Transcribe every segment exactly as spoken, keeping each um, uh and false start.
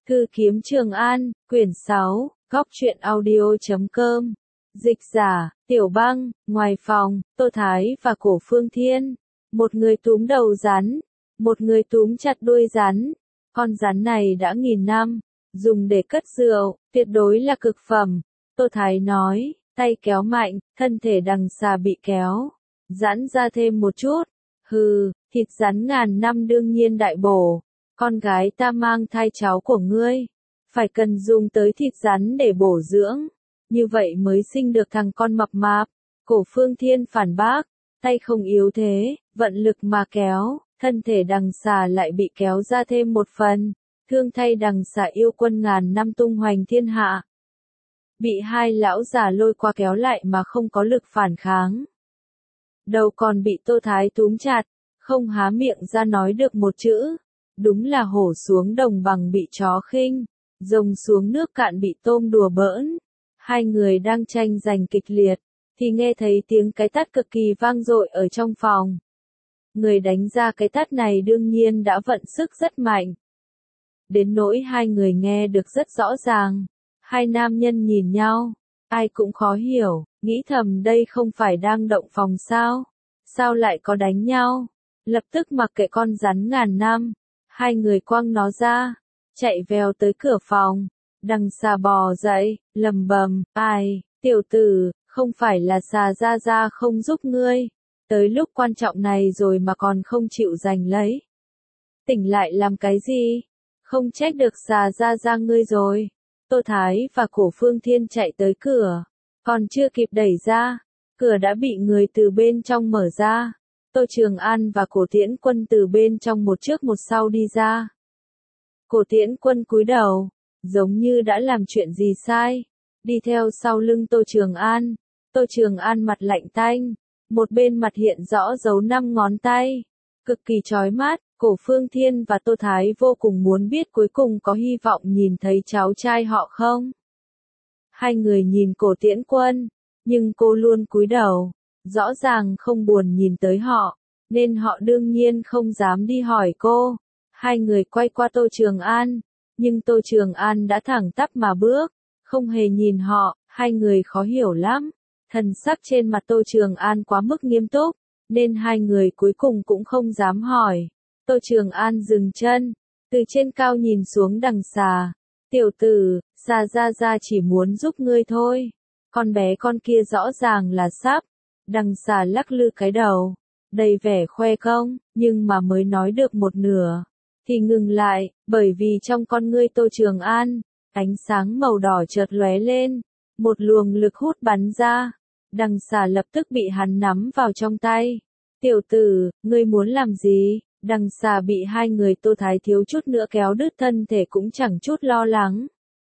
Thư kiếm Trường An, quyển sáu, góc truyện audio chấm com. Dịch giả, Tiểu Băng, ngoài phòng, Tô Thái và Cổ Phương Thiên. Một người túm đầu rắn, một người túm chặt đuôi rắn. Con rắn này đã nghìn năm, dùng để cất rượu, tuyệt đối là cực phẩm. Tô Thái nói, tay kéo mạnh, thân thể đằng xà bị kéo, giãn ra thêm một chút. Hừ, thịt rắn ngàn năm đương nhiên đại bổ. Con gái ta mang thai cháu của ngươi, phải cần dùng tới thịt rắn để bổ dưỡng, như vậy mới sinh được thằng con mập mạp. Cổ Phương Thiên phản bác, tay không yếu thế, vận lực mà kéo, thân thể đằng xà lại bị kéo ra thêm một phần, thương thay đằng xà yêu quân ngàn năm tung hoành thiên hạ. Bị hai lão già lôi qua kéo lại mà không có lực phản kháng. Đầu còn bị Tô Thái túm chặt, không há miệng ra nói được một chữ. Đúng là hổ xuống đồng bằng bị chó khinh, rồng xuống nước cạn bị tôm đùa bỡn. Hai người đang tranh giành kịch liệt, thì nghe thấy tiếng cái tát cực kỳ vang dội ở trong phòng. Người đánh ra cái tát này đương nhiên đã vận sức rất mạnh. Đến nỗi hai người nghe được rất rõ ràng. Hai nam nhân nhìn nhau, ai cũng khó hiểu, nghĩ thầm đây không phải đang động phòng sao? Sao lại có đánh nhau? Lập tức mặc kệ con rắn ngàn năm. Hai người quăng nó ra, chạy vèo tới cửa phòng, đằng xà bò dậy, lầm bầm, ai, tiểu tử, không phải là xà ra ra không giúp ngươi, tới lúc quan trọng này rồi mà còn không chịu giành lấy. Tỉnh lại làm cái gì? Không trách được xà ra ra ngươi rồi. Tô Thái và Cổ Phương Thiên chạy tới cửa, còn chưa kịp đẩy ra, cửa đã bị người từ bên trong mở ra. Tô Trường An và Cổ Tiễn Quân từ bên trong một trước một sau đi ra. Cổ Tiễn Quân cúi đầu, giống như đã làm chuyện gì sai, đi theo sau lưng Tô Trường An. Tô Trường An mặt lạnh tanh, một bên mặt hiện rõ dấu năm ngón tay, cực kỳ chói mắt. Cổ Phương Thiên và Tô Thái vô cùng muốn biết cuối cùng có hy vọng nhìn thấy cháu trai họ không. Hai người nhìn Cổ Tiễn Quân, nhưng cô luôn cúi đầu. Rõ ràng không buồn nhìn tới họ, nên họ đương nhiên không dám đi hỏi cô. Hai người quay qua Tô Trường An, nhưng Tô Trường An đã thẳng tắp mà bước, không hề nhìn họ. Hai người khó hiểu lắm, thần sắc trên mặt Tô Trường An quá mức nghiêm túc, nên hai người cuối cùng cũng không dám hỏi. Tô Trường An dừng chân, từ trên cao nhìn xuống đằng xà. Tiểu tử, xà ra ra chỉ muốn giúp ngươi thôi, con bé con kia rõ ràng là sắp. Đằng xà lắc lư cái đầu, đầy vẻ khoe công, nhưng mà mới nói được một nửa, thì ngừng lại, bởi vì trong con ngươi Tô Trường An, ánh sáng màu đỏ chợt lóe lên, một luồng lực hút bắn ra, đằng xà lập tức bị hắn nắm vào trong tay. Tiểu tử, ngươi muốn làm gì? Đằng xà bị hai người Tô Thái thiếu chút nữa kéo đứt thân thể cũng chẳng chút lo lắng.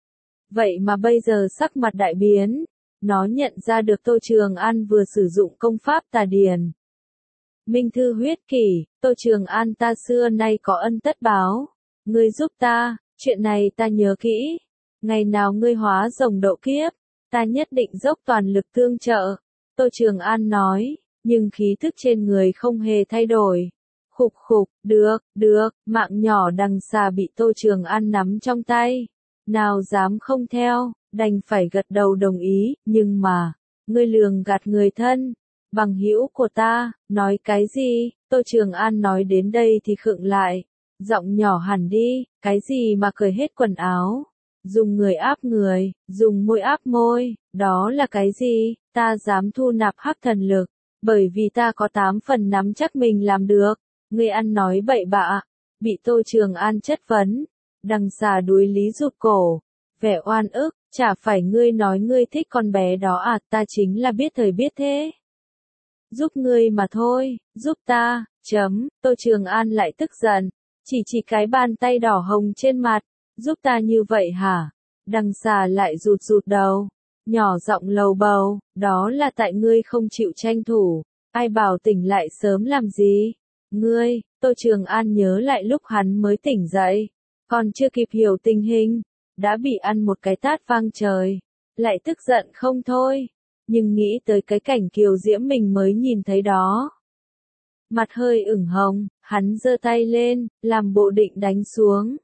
Vậy mà bây giờ sắc mặt đại biến. Nó nhận ra được Tô Trường An vừa sử dụng công pháp tà điền. Minh thư huyết kỷ, Tô Trường An ta xưa nay có ân tất báo. Ngươi giúp ta, chuyện này ta nhớ kỹ. Ngày nào ngươi hóa rồng độ kiếp, ta nhất định dốc toàn lực tương trợ. Tô Trường An nói, nhưng khí thức trên người không hề thay đổi. Khục khục, được, được, mạng nhỏ đằng xà bị Tô Trường An nắm trong tay. Nào dám không theo. Đành phải gật đầu đồng ý, nhưng mà, ngươi lường gạt người thân, bằng hữu của ta, nói cái gì? Tô Trường An nói đến đây thì khựng lại, giọng nhỏ hẳn đi, cái gì mà cởi hết quần áo, dùng người áp người, dùng môi áp môi, đó là cái gì? Ta dám thu nạp hắc thần lực, bởi vì ta có tám phần nắm chắc mình làm được. Ngươi ăn nói bậy bạ, bị Tô Trường An chất vấn, đằng xà đuối lý rụt cổ, vẻ oan ức. Chả phải ngươi nói ngươi thích con bé đó à, ta chính là biết thời biết thế. Giúp ngươi mà thôi, giúp ta, chấm, Tô Trường An lại tức giận, chỉ chỉ cái bàn tay đỏ hồng trên mặt, giúp ta như vậy hả? Đằng xà lại rụt rụt đầu, nhỏ giọng lầu bầu, đó là tại ngươi không chịu tranh thủ, ai bảo tỉnh lại sớm làm gì? Ngươi, Tô Trường An nhớ lại lúc hắn mới tỉnh dậy, còn chưa kịp hiểu tình hình. Đã bị ăn một cái tát vang trời, lại tức giận không thôi, nhưng nghĩ tới cái cảnh kiều diễm mình mới nhìn thấy đó. Mặt hơi ửng hồng, hắn giơ tay lên, làm bộ định đánh xuống.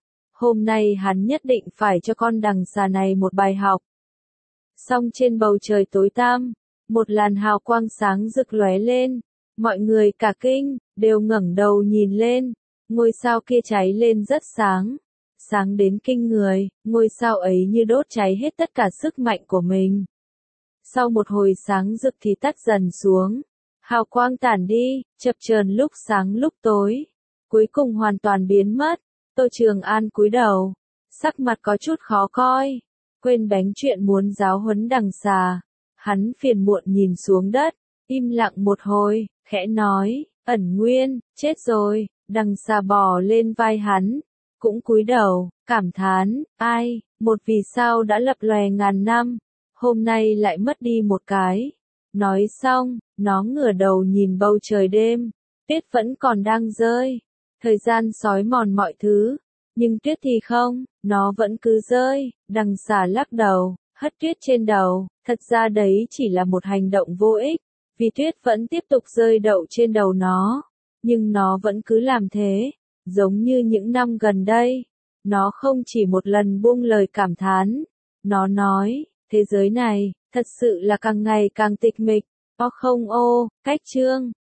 Hôm nay hắn nhất định phải cho con đằng xà này một bài học. Xong trên bầu trời tối tăm, một làn hào quang sáng rực lóe lên, mọi người cả kinh, đều ngẩng đầu nhìn lên, ngôi sao kia cháy lên rất sáng, sáng đến kinh người, ngôi sao ấy như đốt cháy hết tất cả sức mạnh của mình. Sau một hồi sáng rực thì tắt dần xuống, hào quang tản đi, chập chờn lúc sáng lúc tối, cuối cùng hoàn toàn biến mất. Tô Trường An cúi đầu, sắc mặt có chút khó coi, quên bánh chuyện muốn giáo huấn đằng xà. Hắn phiền muộn nhìn xuống đất, im lặng một hồi, khẽ nói, Ẩn Nguyên, chết rồi. Đằng xà bò lên vai hắn, cũng cúi đầu, cảm thán, ai, một vì sao đã lập lòe ngàn năm, hôm nay lại mất đi một cái. Nói xong, nó ngửa đầu nhìn bầu trời đêm, tuyết vẫn còn đang rơi, thời gian xói mòn mọi thứ, nhưng tuyết thì không, nó vẫn cứ rơi. Đằng xà lắc đầu, hất tuyết trên đầu, thật ra đấy chỉ là một hành động vô ích, vì tuyết vẫn tiếp tục rơi đậu trên đầu nó, nhưng nó vẫn cứ làm thế, giống như những năm gần đây, nó không chỉ một lần buông lời cảm thán, nó nói, thế giới này, thật sự là càng ngày càng tịch mịch, o không ô, cách chương.